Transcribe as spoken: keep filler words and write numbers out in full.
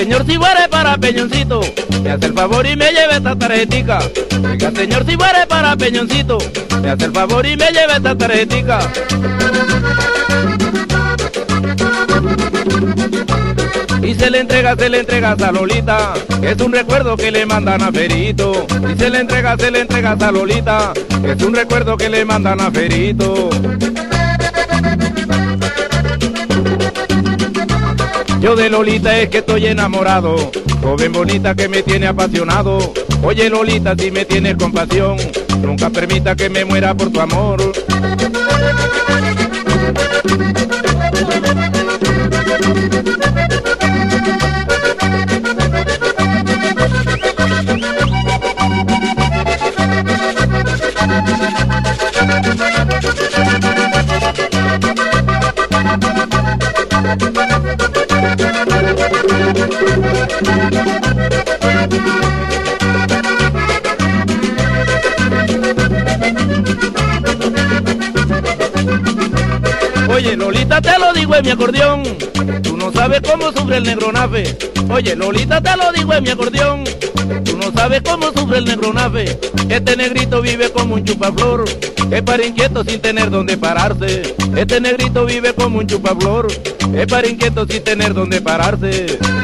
señor, si fuere para Peñoncito, me hace el favor y me lleve esta tarjetica. Oiga señor, si fuere para Peñoncito, me hace el favor y me lleve esta tarjetica. Y se le entrega, se le entrega a Lolita, que es un recuerdo que le mandan a Ferito. Y se le entrega, se le entrega a Lolita, que es un recuerdo que le mandan a Ferito. Yo de Lolita es que estoy enamorado, joven bonita que me tiene apasionado. Oye Lolita, si me tienes compasión, nunca permita que me muera por tu amor. Oye Lolita, te lo digo en mi acordeón, tú no sabes cómo sufre el negro nafe. Oye Lolita, te lo digo en mi acordeón, tú no sabes cómo sufre el negro nafe. Este negrito vive como un chupaflor, es para inquieto sin tener donde pararse. Este negrito vive como un chupaflor, es para inquieto sin tener donde pararse.